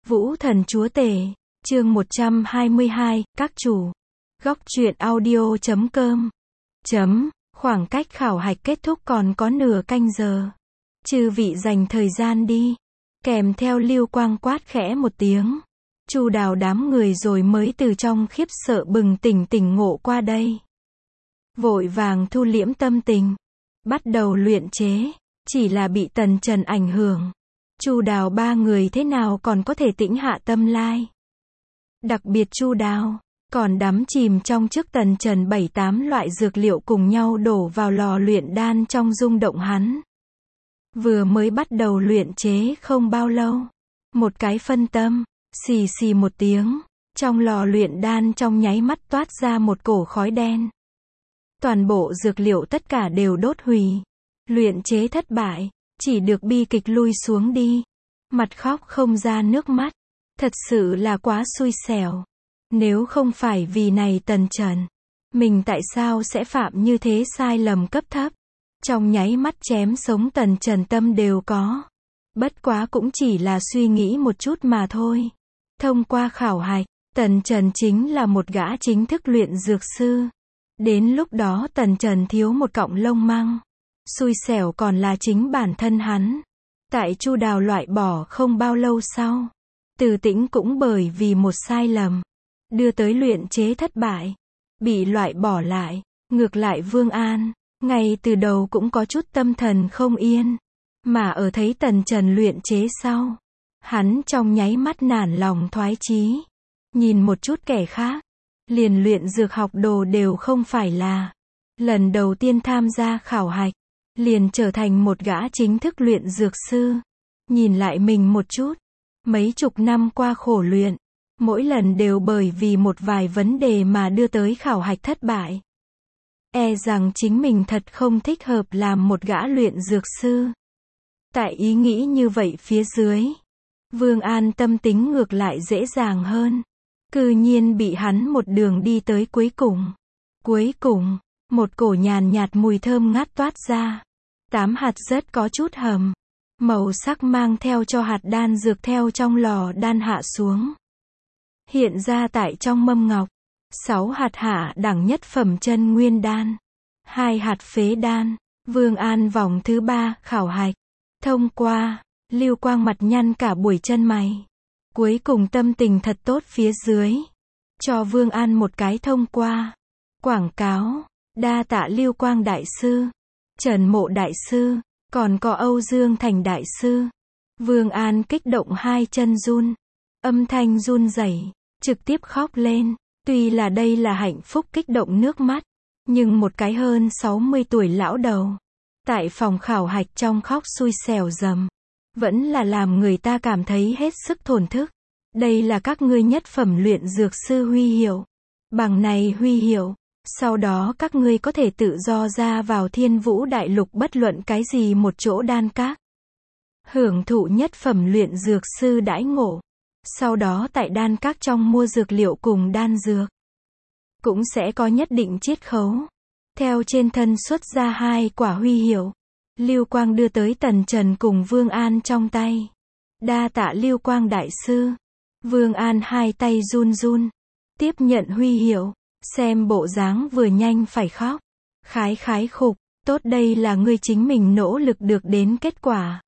Vũ Thần Chúa Tể, chương 122, các chủ. Góc truyện audio.com. Khoảng cách khảo hạch kết thúc còn có nửa canh giờ. Chư vị dành thời gian đi. Kèm theo Lưu Quang quát khẽ một tiếng. Chu Đào đám người rồi mới từ trong khiếp sợ bừng tỉnh ngộ qua đây. Vội vàng thu liễm tâm tình. Bắt đầu luyện chế. Chỉ là bị Tần Trần ảnh hưởng. Chu Đào ba người thế nào còn có thể tĩnh hạ tâm lai. Đặc biệt Chu Đào còn đắm chìm trong trước Tần Trần 7-8 loại dược liệu cùng nhau đổ vào lò luyện đan trong rung động hắn. Vừa mới bắt đầu luyện chế không bao lâu. Một cái phân tâm, xì xì một tiếng, trong lò luyện đan trong nháy mắt toát ra một cổ khói đen. Toàn bộ dược liệu tất cả đều đốt hủy. Luyện chế thất bại, chỉ được bi kịch lui xuống đi. Mặt khóc không ra nước mắt. Thật sự là quá xui xẻo. Nếu không phải vì này Tần Trần, mình tại sao sẽ phạm như thế sai lầm cấp thấp. Trong nháy mắt chém sống Tần Trần tâm đều có. Bất quá cũng chỉ là suy nghĩ một chút mà thôi. Thông qua khảo hạch, Tần Trần chính là một gã chính thức luyện dược sư. Đến lúc đó Tần Trần thiếu một cọng lông măng. Xui xẻo còn là chính bản thân hắn. Tại Chu Đào loại bỏ không bao lâu sau, Từ Tĩnh cũng bởi vì một sai lầm, đưa tới luyện chế thất bại, bị loại bỏ lại. Ngược lại Vương An, ngay từ đầu cũng có chút tâm thần không yên. Mà ở thấy Tần Trần luyện chế sau, hắn trong nháy mắt nản lòng thoái chí. Nhìn một chút kẻ khác, liền luyện dược học đồ đều không phải là. Lần đầu tiên tham gia khảo hạch, liền trở thành một gã chính thức luyện dược sư. Nhìn lại mình một chút, mấy chục năm qua khổ luyện, mỗi lần đều bởi vì một vài vấn đề mà đưa tới khảo hạch thất bại. E rằng chính mình thật không thích hợp làm một gã luyện dược sư. Tại ý nghĩ như vậy phía dưới, Vương An tâm tính ngược lại dễ dàng hơn. Cư nhiên bị hắn một đường đi tới cuối cùng. Cuối cùng, một cổ nhàn nhạt mùi thơm ngát toát ra. 8 hạt rất có chút hầm. Màu sắc mang theo cho hạt đan dược theo trong lò đan hạ xuống. Hiện ra tại trong mâm ngọc. 6 hạt hạ đẳng nhất phẩm chân nguyên đan. 2 hạt phế đan. Vương An vòng thứ 3 khảo hạch. Thông qua. Lưu Quang mặt nhăn cả buổi chân mày. Cuối cùng tâm tình thật tốt phía dưới. Cho Vương An một cái thông qua. Quảng cáo. Đa tạ Lưu Quang đại sư. Trần Mộ đại sư. Còn có Âu Dương Thành đại sư. Vương An kích động hai chân run. Âm thanh run rẩy, trực tiếp khóc lên. Tuy là đây là hạnh phúc kích động nước mắt. Nhưng một cái hơn 60 tuổi lão đầu. Tại phòng khảo hạch trong khóc xui xẻo dầm. Vẫn là làm người ta cảm thấy hết sức thổn thức. Đây là các ngươi nhất phẩm luyện dược sư huy hiệu. Bằng này huy hiệu, sau đó các ngươi có thể tự do ra vào Thiên Vũ Đại Lục bất luận cái gì một chỗ đan các. Hưởng thụ nhất phẩm luyện dược sư đãi ngộ. Sau đó tại đan các trong mua dược liệu cùng đan dược. Cũng sẽ có nhất định chiết khấu. Theo trên thân xuất ra 2 quả huy hiệu. Lưu Quang đưa tới Tần Trần cùng Vương An trong tay. Đa tạ Lưu Quang đại sư. Vương An hai tay run run. Tiếp nhận huy hiệu. Xem bộ dáng vừa nhanh phải khóc. Khái khục. Tốt, đây là ngươi chính mình nỗ lực được đến kết quả.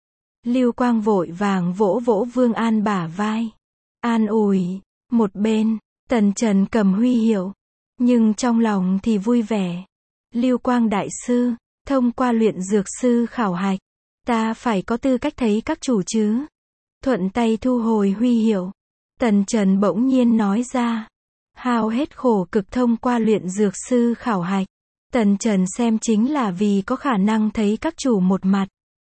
Lưu Quang vội vàng vỗ vỗ Vương An bả vai. An ủi. Một bên, Tần Trần cầm huy hiệu. Nhưng trong lòng thì vui vẻ. Lưu Quang đại sư. Thông qua luyện dược sư khảo hạch, ta phải có tư cách thấy các chủ chứ. Thuận tay thu hồi huy hiệu. Tần Trần bỗng nhiên nói ra. Hao hết khổ cực thông qua luyện dược sư khảo hạch. Tần Trần xem chính là vì có khả năng thấy các chủ một mặt.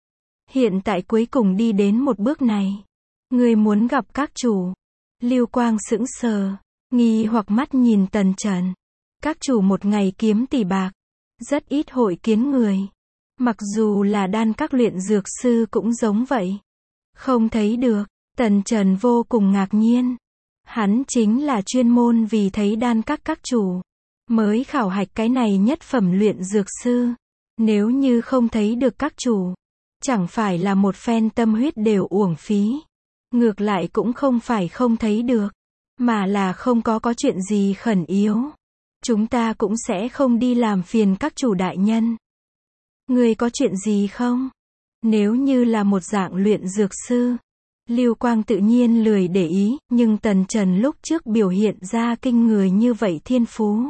Hiện tại cuối cùng đi đến một bước này. Ngươi muốn gặp các chủ. Lưu Quang sững sờ, nghi hoặc mắt nhìn Tần Trần. Các chủ một ngày kiếm tỷ bạc. Rất ít hội kiến người. Mặc dù là đan các luyện dược sư cũng giống vậy. Không thấy được. Tần Trần vô cùng ngạc nhiên. Hắn chính là chuyên môn vì thấy đan các chủ. Mới khảo hạch cái này nhất phẩm luyện dược sư. Nếu như không thấy được các chủ. Chẳng phải là một phen tâm huyết đều uổng phí. Ngược lại cũng không phải không thấy được, mà là không có chuyện gì khẩn yếu. Chúng ta cũng sẽ không đi làm phiền các chủ đại nhân. Ngươi có chuyện gì không? Nếu như là một dạng luyện dược sư, Lưu Quang tự nhiên lười để ý, nhưng Tần Trần lúc trước biểu hiện ra kinh người như vậy thiên phú.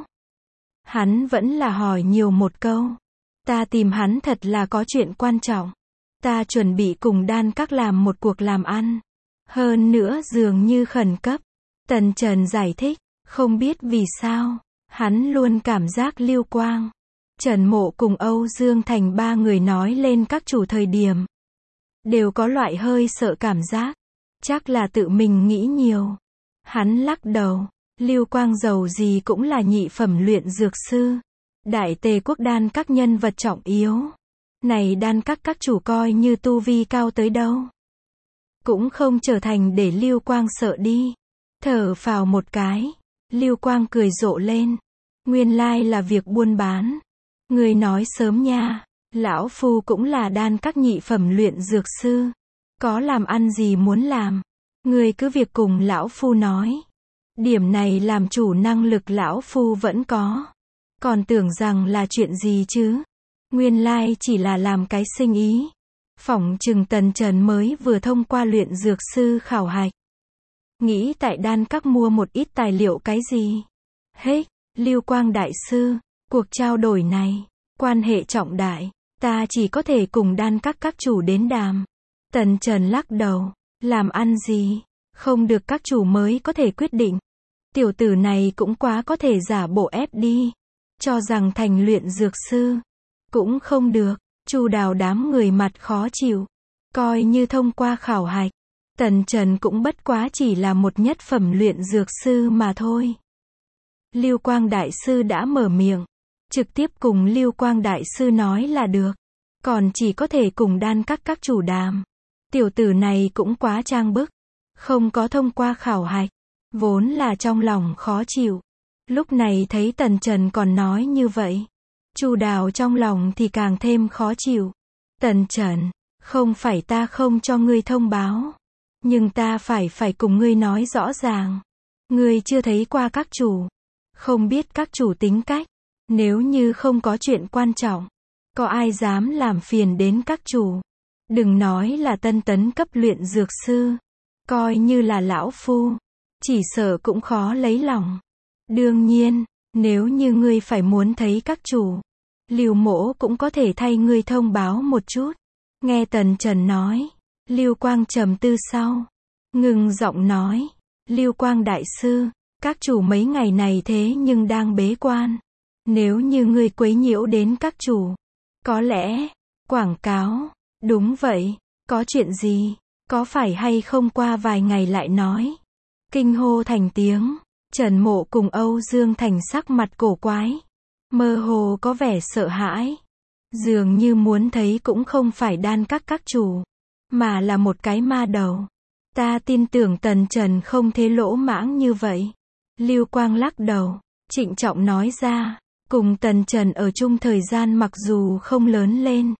Hắn vẫn là hỏi nhiều một câu. Ta tìm hắn thật là có chuyện quan trọng. Ta chuẩn bị cùng Đan Các làm một cuộc làm ăn. Hơn nữa dường như khẩn cấp. Tần Trần giải thích, không biết vì sao, hắn luôn cảm giác Lưu Quang, Trần Mộ cùng Âu Dương Thành ba người nói lên các chủ thời điểm, đều có loại hơi sợ cảm giác. Chắc là tự mình nghĩ nhiều. Hắn lắc đầu, Lưu Quang dầu gì cũng là nhị phẩm luyện dược sư. Đại Tề Quốc Đan Các nhân vật trọng yếu. Này Đan các chủ coi như tu vi cao tới đâu, cũng không trở thành để Lưu Quang sợ đi. Thở phào một cái, Lưu Quang cười rộ lên. Nguyên lai là việc buôn bán. Người nói sớm nha, lão phu cũng là Đan Các nhị phẩm luyện dược sư. Có làm ăn gì muốn làm, người cứ việc cùng lão phu nói. Điểm này làm chủ năng lực lão phu vẫn có. Còn tưởng rằng là chuyện gì chứ. Nguyên lai chỉ là làm cái sinh ý. Phỏng chừng Tần Trần mới vừa thông qua luyện dược sư khảo hạch. Nghĩ tại Đan Các mua một ít tài liệu cái gì. Hết, Lưu Quang đại sư, cuộc trao đổi này, quan hệ trọng đại. Ta chỉ có thể cùng Đan các chủ đến đàm. Tần Trần lắc đầu, làm ăn gì, không được các chủ mới có thể quyết định. Tiểu tử này cũng quá có thể giả bộ ép đi. Cho rằng thành luyện dược sư, cũng không được. Chu Đào đám người mặt khó chịu. Coi như thông qua khảo hạch, Tần Trần cũng bất quá chỉ là một nhất phẩm luyện dược sư mà thôi. Lưu Quang đại sư đã mở miệng, trực tiếp cùng Lưu Quang đại sư nói là được. Còn chỉ có thể cùng Đan các chủ đàm. Tiểu tử này cũng quá trang bức, không có thông qua khảo hạch, vốn là trong lòng khó chịu. Lúc này thấy Tần Trần còn nói như vậy, Chu Đào trong lòng thì càng thêm khó chịu. Tần Trần, không phải ta không cho ngươi thông báo, nhưng ta phải cùng ngươi nói rõ ràng. Ngươi chưa thấy qua các chủ, không biết các chủ tính cách. Nếu như không có chuyện quan trọng, có ai dám làm phiền đến các chủ. Đừng nói là tân tấn cấp luyện dược sư, coi như là lão phu, chỉ sợ cũng khó lấy lòng. Đương nhiên, nếu như ngươi phải muốn thấy các chủ, Lưu Mỗ cũng có thể thay ngươi thông báo một chút. Nghe Tần Trần nói, Lưu Quang trầm tư sau, ngừng giọng nói, Lưu Quang đại sư, các chủ mấy ngày này thế nhưng đang bế quan. Nếu như ngươi quấy nhiễu đến các chủ, có lẽ, quảng cáo, đúng vậy, có chuyện gì, có phải hay không qua vài ngày lại nói. Kinh hô thành tiếng, Trần Mộ cùng Âu Dương Thành sắc mặt cổ quái, mơ hồ có vẻ sợ hãi. Dường như muốn thấy cũng không phải Đan các chủ, mà là một cái ma đầu. Ta tin tưởng Tần Trần không thế lỗ mãng như vậy. Lưu Quang lắc đầu, trịnh trọng nói ra, cùng Tần Trần ở chung thời gian mặc dù không lớn lên,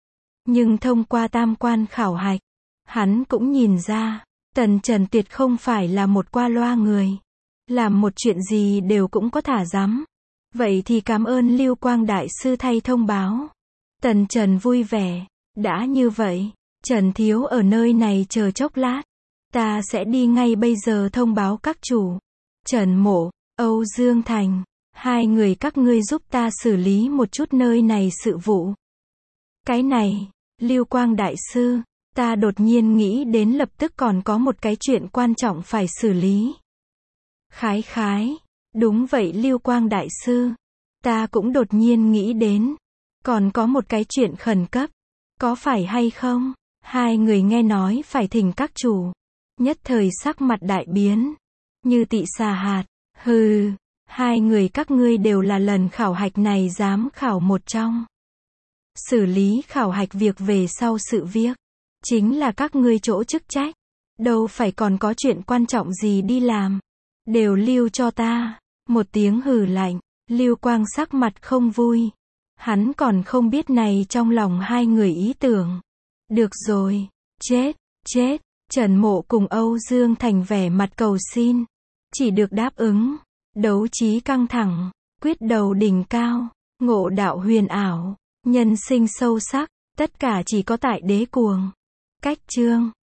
nhưng thông qua tam quan khảo hạch, hắn cũng nhìn ra, Tần Trần tuyệt không phải là một qua loa người. Làm một chuyện gì đều cũng có thả dám. Vậy thì cảm ơn Lưu Quang đại sư thay thông báo. Tần Trần vui vẻ, đã như vậy, Trần Thiếu ở nơi này chờ chốc lát. Ta sẽ đi ngay bây giờ thông báo các chủ. Trần Mộ, Âu Dương Thành, hai người các ngươi giúp ta xử lý một chút nơi này sự vụ. Cái này, Lưu Quang đại sư, ta đột nhiên nghĩ đến lập tức còn có một cái chuyện quan trọng phải xử lý. Khái, đúng vậy Lưu Quang đại sư, ta cũng đột nhiên nghĩ đến, còn có một cái chuyện khẩn cấp, có phải hay không? Hai người nghe nói phải thỉnh các chủ, nhất thời sắc mặt đại biến, như tị xà hạt. Hừ, hai người các ngươi đều là lần khảo hạch này giám khảo một trong. Xử lý khảo hạch việc về sau sự việc, chính là các ngươi chỗ chức trách, đâu phải còn có chuyện quan trọng gì đi làm. Đều lưu cho ta. Một tiếng hừ lạnh, Lưu Quang sắc mặt không vui. Hắn còn không biết này trong lòng hai người ý tưởng. Được rồi, chết, Trần Mộ cùng Âu Dương Thành vẻ mặt cầu xin. Chỉ được đáp ứng. Đấu trí căng thẳng. Quyết đầu đỉnh cao. Ngộ đạo huyền ảo. Nhân sinh sâu sắc. Tất cả chỉ có tại đế cuồng. Cách chương.